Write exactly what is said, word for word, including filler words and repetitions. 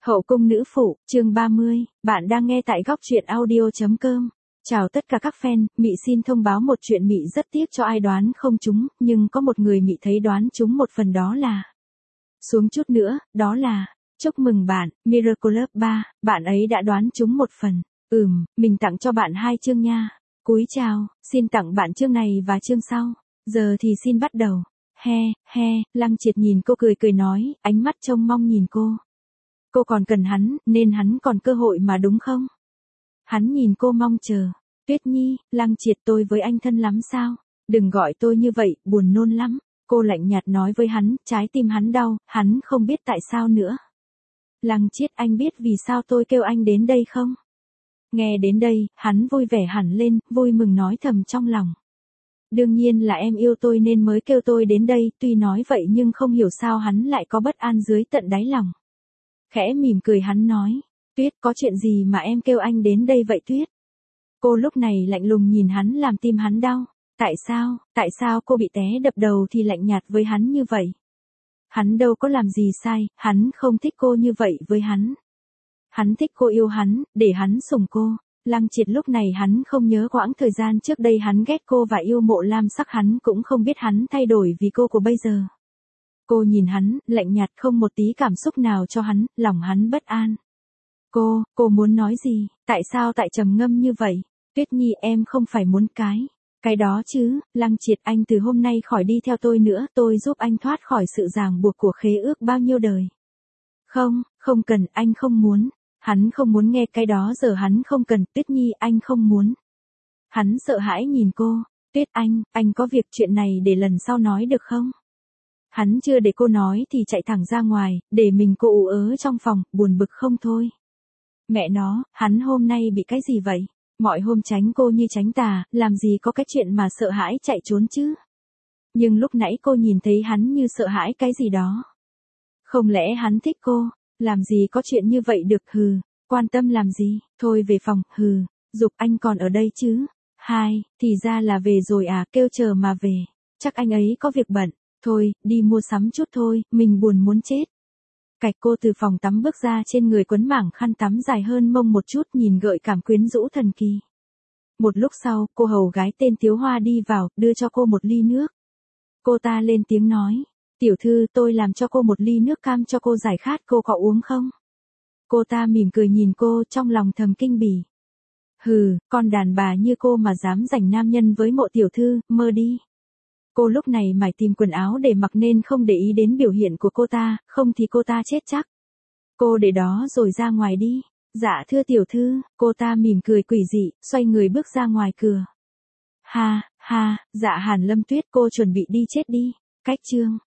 Hậu cung nữ phụ, chương ba mươi, bạn đang nghe tại góc truyện audio chấm com. Chào tất cả các fan, Mị xin thông báo một chuyện Mị rất tiếc cho ai đoán không trúng, nhưng có một người Mị thấy đoán trúng một phần đó là. Xuống chút nữa, đó là, chúc mừng bạn, Miracle ba, bạn ấy đã đoán trúng một phần. Ừm, mình tặng cho bạn hai chương nha. Cúi chào, xin tặng bạn chương này và chương sau. Giờ thì xin bắt đầu. He, he, Lăng Triệt nhìn cô cười cười nói, ánh mắt trông mong nhìn cô. Cô còn cần hắn, nên hắn còn cơ hội mà đúng không? Hắn nhìn cô mong chờ. Tuyết Nhi, Lăng Triệt tôi với anh thân lắm sao? Đừng gọi tôi như vậy, buồn nôn lắm. Cô lạnh nhạt nói với hắn, trái tim hắn đau, hắn không biết tại sao nữa. Lăng Triệt, anh biết vì sao tôi kêu anh đến đây không? Nghe đến đây, hắn vui vẻ hẳn lên, vui mừng nói thầm trong lòng. Đương nhiên là em yêu tôi nên mới kêu tôi đến đây, tuy nói vậy nhưng không hiểu sao hắn lại có bất an dưới tận đáy lòng. Khẽ mỉm cười hắn nói, Tuyết có chuyện gì mà em kêu anh đến đây vậy Tuyết? Cô lúc này lạnh lùng nhìn hắn làm tim hắn đau. Tại sao, tại sao cô bị té đập đầu thì lạnh nhạt với hắn như vậy? Hắn đâu có làm gì sai, hắn không thích cô như vậy với hắn. Hắn thích cô yêu hắn, để hắn sủng cô. Lăng Triệt lúc này hắn không nhớ quãng thời gian trước đây hắn ghét cô và yêu Mộ Lam Sắc, hắn cũng không biết hắn thay đổi vì cô của bây giờ. Cô nhìn hắn, lạnh nhạt không một tí cảm xúc nào cho hắn, lòng hắn bất an. Cô, cô muốn nói gì, tại sao tại trầm ngâm như vậy? Tuyết Nhi em không phải muốn cái, cái đó chứ, Lăng Triệt anh từ hôm nay khỏi đi theo tôi nữa, tôi giúp anh thoát khỏi sự ràng buộc của khế ước bao nhiêu đời. Không, không cần, anh không muốn. Hắn không muốn nghe cái đó giờ hắn không cần, Tuyết Nhi anh không muốn. Hắn sợ hãi nhìn cô, Tuyết anh, anh có việc chuyện này để lần sau nói được không? Hắn chưa để cô nói thì chạy thẳng ra ngoài, để mình cô ù ớ trong phòng, buồn bực không thôi. Mẹ nó, hắn hôm nay bị cái gì vậy? Mọi hôm tránh cô như tránh tà, làm gì có cái chuyện mà sợ hãi chạy trốn chứ? Nhưng lúc nãy cô nhìn thấy hắn như sợ hãi cái gì đó. Không lẽ hắn thích cô? Làm gì có chuyện như vậy được, hừ, quan tâm làm gì, thôi về phòng, hừ, Dục anh còn ở đây chứ? Hai, thì ra là về rồi à, kêu chờ mà về, chắc anh ấy có việc bận, thôi, đi mua sắm chút thôi, mình buồn muốn chết. Cạch cô từ phòng tắm bước ra, trên người quấn mảng khăn tắm dài hơn mông một chút, nhìn gợi cảm quyến rũ thần kỳ. Một lúc sau, cô hầu gái tên Tiếu Hoa đi vào, đưa cho cô một ly nước. Cô ta lên tiếng nói. Tiểu thư tôi làm cho cô một ly nước cam cho cô giải khát, cô có uống không? Cô ta mỉm cười nhìn cô, trong lòng thầm kinh bỉ. Hừ, con đàn bà như cô mà dám giành nam nhân với Mộ tiểu thư, mơ đi. Cô lúc này mải tìm quần áo để mặc nên không để ý đến biểu hiện của cô ta, không thì cô ta chết chắc. Cô để đó rồi ra ngoài đi. Dạ thưa tiểu thư, cô ta mỉm cười quỷ dị, xoay người bước ra ngoài cửa. Ha, ha, dạ Hàn Lâm Tuyết, cô chuẩn bị đi chết đi. Cách chương